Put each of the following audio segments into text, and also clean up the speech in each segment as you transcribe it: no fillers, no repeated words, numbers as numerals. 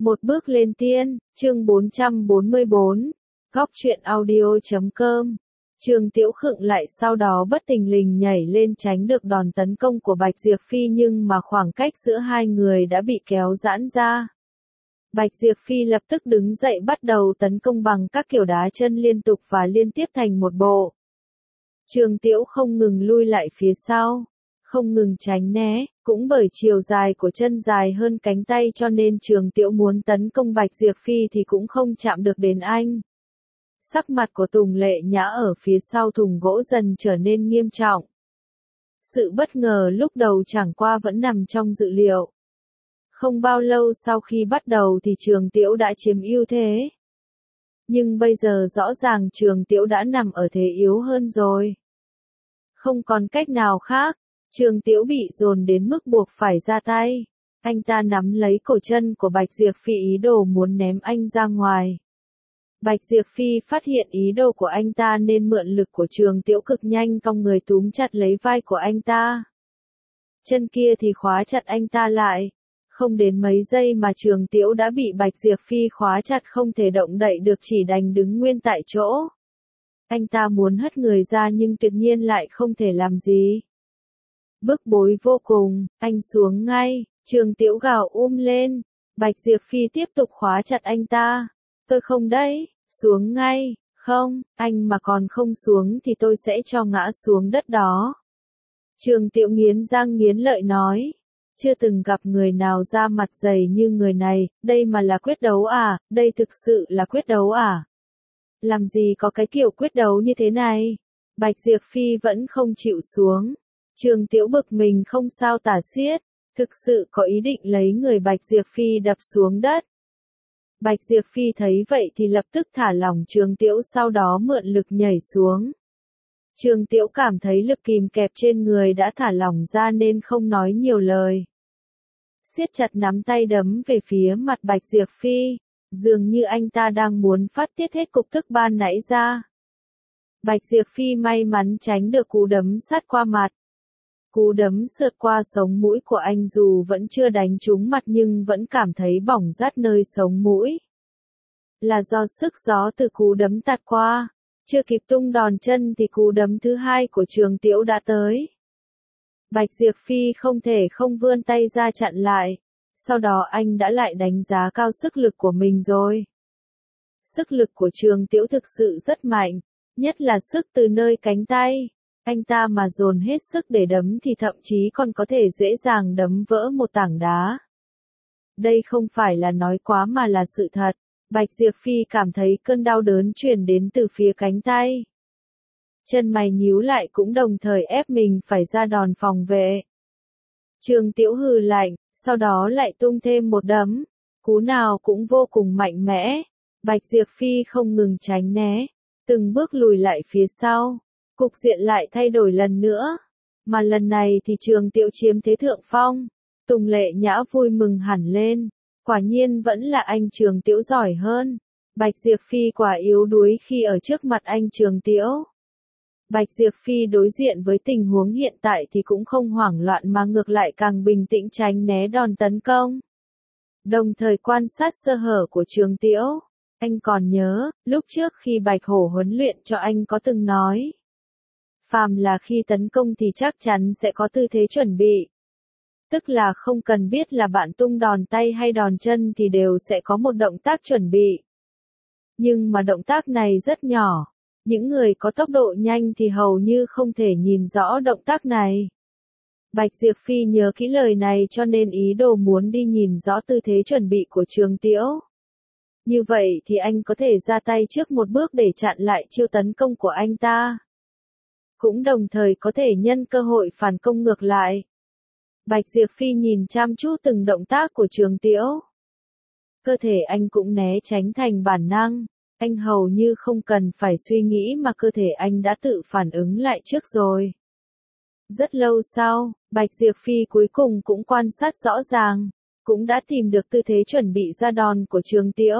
Một bước lên tiên, chương 444, góc truyện audio.com. Trường Tiễu khựng lại sau đó bất thình lình nhảy lên tránh được đòn tấn công của Bạch Diệp Phi nhưng mà khoảng cách giữa hai người đã bị kéo giãn ra. Bạch Diệp Phi lập tức đứng dậy bắt đầu tấn công bằng các kiểu đá chân liên tục và liên tiếp thành một bộ. Trường Tiễu không ngừng lui lại phía sau, không ngừng tránh né, cũng bởi chiều dài của chân dài hơn cánh tay cho nên Trường Tiễu muốn tấn công Bạch Diệp Phi thì cũng không chạm được đến anh. Sắc mặt của Tùng Lệ Nhã ở phía sau thùng gỗ dần trở nên nghiêm trọng. Sự bất ngờ lúc đầu chẳng qua vẫn nằm trong dự liệu. Không bao lâu sau khi bắt đầu thì Trường Tiễu đã chiếm ưu thế. Nhưng bây giờ rõ ràng Trường Tiễu đã nằm ở thế yếu hơn rồi. Không còn cách nào khác, Trường Tiễu bị dồn đến mức buộc phải ra tay. Anh ta nắm lấy cổ chân của Bạch Diệp Phi ý đồ muốn ném anh ra ngoài. Bạch Diệp Phi phát hiện ý đồ của anh ta nên mượn lực của Trường Tiễu cực nhanh cong người túm chặt lấy vai của anh ta. Chân kia thì khóa chặt anh ta lại. Không đến mấy giây mà Trường Tiễu đã bị Bạch Diệp Phi khóa chặt không thể động đậy được chỉ đành đứng nguyên tại chỗ. Anh ta muốn hất người ra nhưng tuyệt nhiên lại không thể làm gì. Bức bối vô cùng, anh xuống ngay, Trường Tiễu gào lên. Bạch Diệp Phi tiếp tục khóa chặt anh ta. Tôi không đấy, xuống ngay, không, anh mà còn không xuống thì tôi sẽ cho ngã xuống đất đó. Trường Tiễu nghiến răng nghiến lợi nói. Chưa từng gặp người nào ra mặt dày như người này, đây mà là quyết đấu à, đây thực sự là quyết đấu à. Làm gì có cái kiểu quyết đấu như thế này. Bạch Diệp Phi vẫn không chịu xuống. Trường Tiễu bực mình không sao tả xiết, thực sự có ý định lấy người Bạch Diệp Phi đập xuống đất. Bạch Diệp Phi thấy vậy thì lập tức thả lỏng Trường Tiễu sau đó mượn lực nhảy xuống. Trường Tiễu cảm thấy lực kìm kẹp trên người đã thả lỏng ra nên không nói nhiều lời. Siết chặt nắm tay đấm về phía mặt Bạch Diệp Phi, dường như anh ta đang muốn phát tiết hết cục tức ban nãy ra. Bạch Diệp Phi may mắn tránh được cú đấm sát qua mặt. Cú đấm sượt qua sống mũi của anh dù vẫn chưa đánh trúng mặt nhưng vẫn cảm thấy bỏng rát nơi sống mũi. Là do sức gió từ cú đấm tạt qua, chưa kịp tung đòn chân thì cú đấm thứ hai của Trường Tiễu đã tới. Bạch Diệp Phi không thể không vươn tay ra chặn lại, sau đó anh đã lại đánh giá cao sức lực của mình rồi. Sức lực của Trường Tiễu thực sự rất mạnh, nhất là sức từ nơi cánh tay. Anh ta mà dồn hết sức để đấm thì thậm chí còn có thể dễ dàng đấm vỡ một tảng đá. Đây không phải là nói quá mà là sự thật. Bạch Diệp Phi cảm thấy cơn đau đớn truyền đến từ phía cánh tay. Chân mày nhíu lại cũng đồng thời ép mình phải ra đòn phòng vệ. Trường Tiễu hừ lạnh, sau đó lại tung thêm một đấm. Cú nào cũng vô cùng mạnh mẽ. Bạch Diệp Phi không ngừng tránh né, từng bước lùi lại phía sau. Cục diện lại thay đổi lần nữa. Mà lần này thì Trường Tiễu chiếm thế thượng phong. Tùng Lệ Nhã vui mừng hẳn lên. Quả nhiên vẫn là anh Trường Tiễu giỏi hơn. Bạch Diệp Phi quả yếu đuối khi ở trước mặt anh Trường Tiễu. Bạch Diệp Phi đối diện với tình huống hiện tại thì cũng không hoảng loạn mà ngược lại càng bình tĩnh tránh né đòn tấn công. Đồng thời quan sát sơ hở của Trường Tiễu. Anh còn nhớ, lúc trước khi Bạch Hổ huấn luyện cho anh có từng nói. Phàm là khi tấn công thì chắc chắn sẽ có tư thế chuẩn bị. Tức là không cần biết là bạn tung đòn tay hay đòn chân thì đều sẽ có một động tác chuẩn bị. Nhưng mà động tác này rất nhỏ. Những người có tốc độ nhanh thì hầu như không thể nhìn rõ động tác này. Bạch Diệp Phi nhớ kỹ lời này cho nên ý đồ muốn đi nhìn rõ tư thế chuẩn bị của Trường Tiễu. Như vậy thì anh có thể ra tay trước một bước để chặn lại chiêu tấn công của anh ta. Cũng đồng thời có thể nhân cơ hội phản công ngược lại. Bạch Diệp Phi nhìn chăm chú từng động tác của Trường Tiễu. Cơ thể anh cũng né tránh thành bản năng. Anh hầu như không cần phải suy nghĩ mà cơ thể anh đã tự phản ứng lại trước rồi. Rất lâu sau, Bạch Diệp Phi cuối cùng cũng quan sát rõ ràng, cũng đã tìm được tư thế chuẩn bị ra đòn của Trường Tiễu.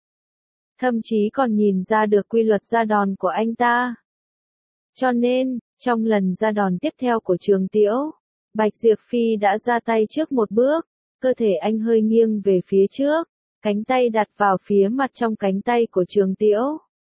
Thậm chí còn nhìn ra được quy luật ra đòn của anh ta. Cho nên, trong lần ra đòn tiếp theo của Trường Tiễu, Bạch Diệp Phi đã ra tay trước một bước, cơ thể anh hơi nghiêng về phía trước, cánh tay đặt vào phía mặt trong cánh tay của Trường Tiễu.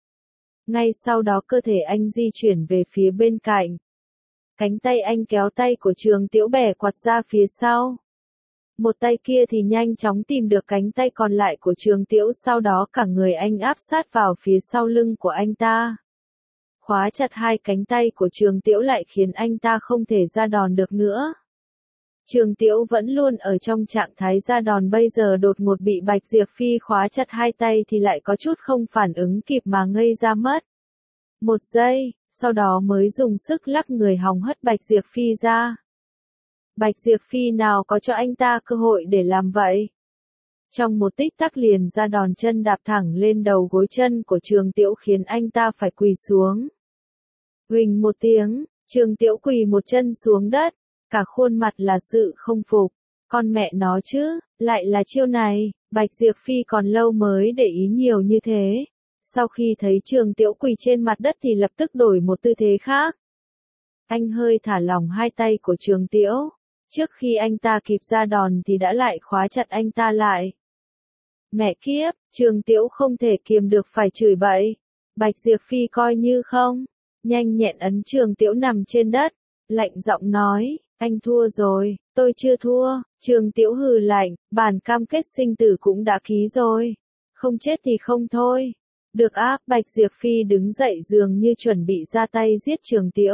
Ngay sau đó cơ thể anh di chuyển về phía bên cạnh. Cánh tay anh kéo tay của Trường Tiễu bẻ quạt ra phía sau. Một tay kia thì nhanh chóng tìm được cánh tay còn lại của Trường Tiễu, sau đó cả người anh áp sát vào phía sau lưng của anh ta. Khóa chặt hai cánh tay của Trường Tiễu lại khiến anh ta không thể ra đòn được nữa. Trường Tiễu vẫn luôn ở trong trạng thái ra đòn, bây giờ đột ngột bị Bạch Diệp Phi khóa chặt hai tay thì lại có chút không phản ứng kịp mà ngây ra mất. Một giây, sau đó mới dùng sức lắc người hòng hất Bạch Diệp Phi ra. Bạch Diệp Phi nào có cho anh ta cơ hội để làm vậy. Trong một tích tắc liền ra đòn chân đạp thẳng lên đầu gối chân của Trường Tiễu khiến anh ta phải quỳ xuống. Huỳnh một tiếng, Trường Tiễu quỳ một chân xuống đất, cả khuôn mặt là sự không phục. Con mẹ nó chứ, lại là chiêu này, Bạch Diệp Phi còn lâu mới để ý nhiều như thế. Sau khi thấy Trường Tiễu quỳ trên mặt đất thì lập tức đổi một tư thế khác. Anh hơi thả lỏng hai tay của Trường Tiễu. Trước khi anh ta kịp ra đòn thì đã lại khóa chặt anh ta lại. Mẹ kiếp, Trường Tiễu không thể kiềm được phải chửi bậy. Bạch Diệp Phi coi như không. Nhanh nhẹn ấn Trường Tiễu nằm trên đất. Lạnh giọng nói, anh thua rồi, tôi chưa thua. Trường Tiễu hừ lạnh, bản cam kết sinh tử cũng đã ký rồi. Không chết thì không thôi. Được áp, Bạch Diệp Phi đứng dậy dường như chuẩn bị ra tay giết Trường Tiễu.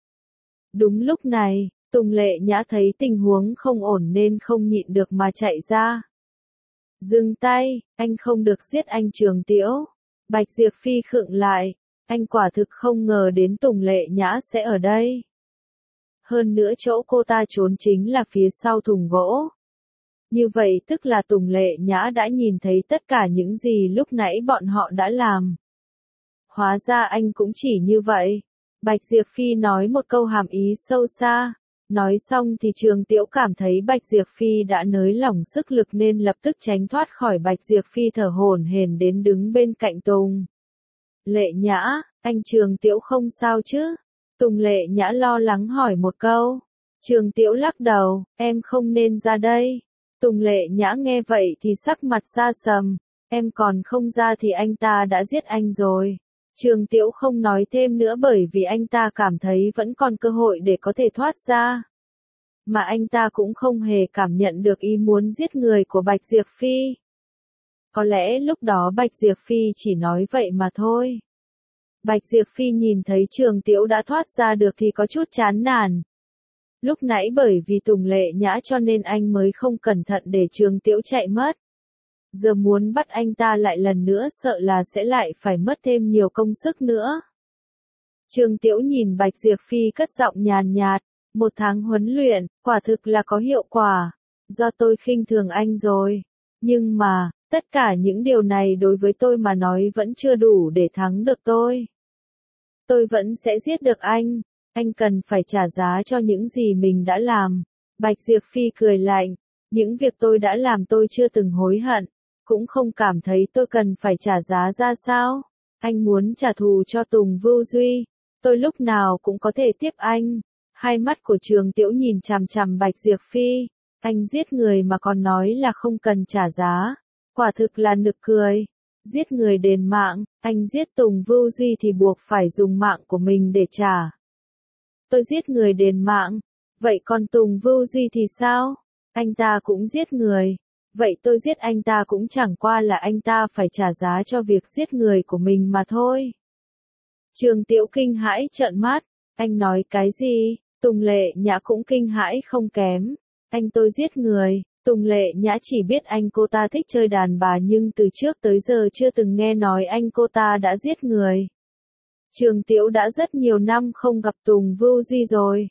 Đúng lúc này, Tùng Lệ Nhã thấy tình huống không ổn nên không nhịn được mà chạy ra. Dừng tay, anh không được giết anh Trường Tiễu. Bạch Diệp Phi khựng lại, anh quả thực không ngờ đến Tùng Lệ Nhã sẽ ở đây. Hơn nữa chỗ cô ta trốn chính là phía sau thùng gỗ. Như vậy tức là Tùng Lệ Nhã đã nhìn thấy tất cả những gì lúc nãy bọn họ đã làm. Hóa ra anh cũng chỉ như vậy. Bạch Diệp Phi nói một câu hàm ý sâu xa. Nói xong thì Trường Tiễu cảm thấy Bạch Diệp Phi đã nới lỏng sức lực nên lập tức tránh thoát khỏi Bạch Diệp Phi, thở hổn hển đến đứng bên cạnh Tùng Lệ Nhã, anh Trường Tiễu không sao chứ? Tùng Lệ Nhã lo lắng hỏi một câu. Trường Tiễu lắc đầu, em không nên ra đây. Tùng Lệ Nhã nghe vậy thì sắc mặt xa sầm, em còn không ra thì anh ta đã giết anh rồi. Trường Tiễu không nói thêm nữa bởi vì anh ta cảm thấy vẫn còn cơ hội để có thể thoát ra. Mà anh ta cũng không hề cảm nhận được ý muốn giết người của Bạch Diệp Phi. Có lẽ lúc đó Bạch Diệp Phi chỉ nói vậy mà thôi. Bạch Diệp Phi nhìn thấy Trường Tiễu đã thoát ra được thì có chút chán nản. Lúc nãy bởi vì Tùng Lệ Nhã cho nên anh mới không cẩn thận để Trường Tiễu chạy mất. Giờ muốn bắt anh ta lại lần nữa sợ là sẽ lại phải mất thêm nhiều công sức nữa. Trường Tiễu nhìn Bạch Diệp Phi cất giọng nhàn nhạt, 1 tháng huấn luyện, quả thực là có hiệu quả. Do tôi khinh thường anh rồi. Nhưng mà, tất cả những điều này đối với tôi mà nói vẫn chưa đủ để thắng được tôi. Tôi vẫn sẽ giết được anh. Anh cần phải trả giá cho những gì mình đã làm. Bạch Diệp Phi cười lạnh. Những việc tôi đã làm tôi chưa từng hối hận. Cũng không cảm thấy tôi cần phải trả giá ra sao. Anh muốn trả thù cho Tùng Vưu Duy. Tôi lúc nào cũng có thể tiếp anh. Hai mắt của Trường Tiễu nhìn chằm chằm Bạch Diệp Phi. Anh giết người mà còn nói là không cần trả giá. Quả thực là nực cười. Giết người đền mạng, anh giết Tùng Vưu Duy thì buộc phải dùng mạng của mình để trả. Tôi giết người đền mạng. Vậy còn Tùng Vưu Duy thì sao? Anh ta cũng giết người. Vậy tôi giết anh ta cũng chẳng qua là anh ta phải trả giá cho việc giết người của mình mà thôi. Trường Tiễu kinh hãi trợn mắt. Anh nói cái gì? Tùng Lệ Nhã cũng kinh hãi không kém. Anh tôi giết người. Tùng Lệ Nhã chỉ biết anh cô ta thích chơi đàn bà nhưng từ trước tới giờ chưa từng nghe nói anh cô ta đã giết người. Trường Tiễu đã rất nhiều năm không gặp Tùng Vưu Duy rồi.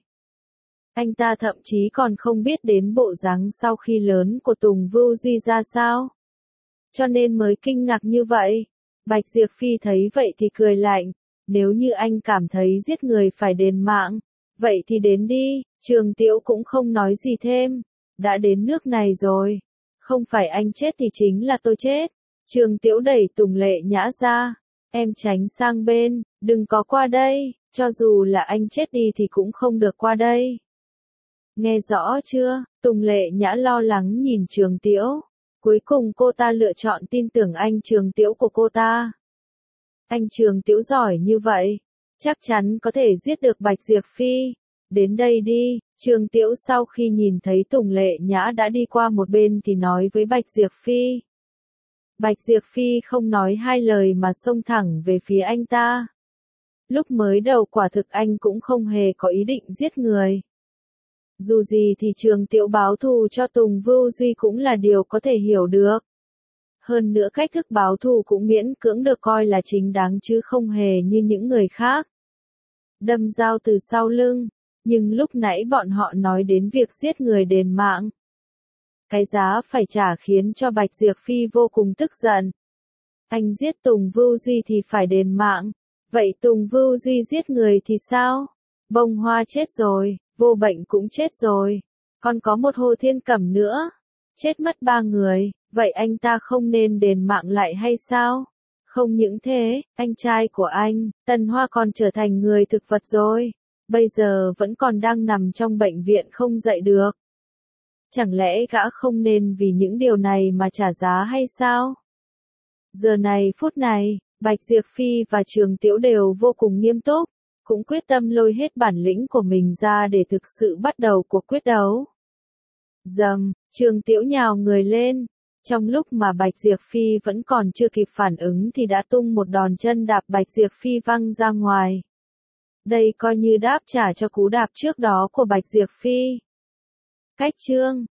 Anh ta thậm chí còn không biết đến bộ dáng sau khi lớn của Tùng Vưu Duy ra sao. Cho nên mới kinh ngạc như vậy. Bạch Diệp Phi thấy vậy thì cười lạnh. Nếu như anh cảm thấy giết người phải đền mạng, vậy thì đến đi. Trường Tiễu cũng không nói gì thêm. Đã đến nước này rồi. Không phải anh chết thì chính là tôi chết. Trường Tiễu đẩy Tùng Lệ Nhã ra. Em tránh sang bên, đừng có qua đây. Cho dù là anh chết đi thì cũng không được qua đây. Nghe rõ chưa? Tùng Lệ Nhã lo lắng nhìn Trường Tiễu. Cuối cùng cô ta lựa chọn tin tưởng anh Trường Tiễu của cô ta. Anh Trường Tiễu giỏi như vậy, chắc chắn có thể giết được Bạch Diệp Phi. Đến đây đi, Trường Tiễu sau khi nhìn thấy Tùng Lệ Nhã đã đi qua một bên thì nói với Bạch Diệp Phi. Bạch Diệp Phi không nói hai lời mà xông thẳng về phía anh ta. Lúc mới đầu quả thực anh cũng không hề có ý định giết người. Dù gì thì Trường Tiễu báo thù cho Tùng Vưu Duy cũng là điều có thể hiểu được. Hơn nữa cách thức báo thù cũng miễn cưỡng được coi là chính đáng chứ không hề như những người khác. Đâm dao từ sau lưng, nhưng lúc nãy bọn họ nói đến việc giết người đền mạng. Cái giá phải trả khiến cho Bạch Diệp Phi vô cùng tức giận. Anh giết Tùng Vưu Duy thì phải đền mạng, vậy Tùng Vưu Duy giết người thì sao? Bông Hoa chết rồi, Vô Bệnh cũng chết rồi, còn có một Hồ Thiên Cẩm nữa, chết mất 3 người, vậy anh ta không nên đền mạng lại hay sao? Không những thế, anh trai của anh, Tần Hoa còn trở thành người thực vật rồi, bây giờ vẫn còn đang nằm trong bệnh viện không dậy được. Chẳng lẽ gã không nên vì những điều này mà trả giá hay sao? Giờ này phút này, Bạch Diệp Phi và Trường Tiễu đều vô cùng nghiêm túc, cũng quyết tâm lôi hết bản lĩnh của mình ra để thực sự bắt đầu cuộc quyết đấu. Dầm, Trường Tiễu nhào người lên, trong lúc mà Bạch Diệp Phi vẫn còn chưa kịp phản ứng thì đã tung một đòn chân đạp Bạch Diệp Phi văng ra ngoài. Đây coi như đáp trả cho cú đạp trước đó của Bạch Diệp Phi. Cách chương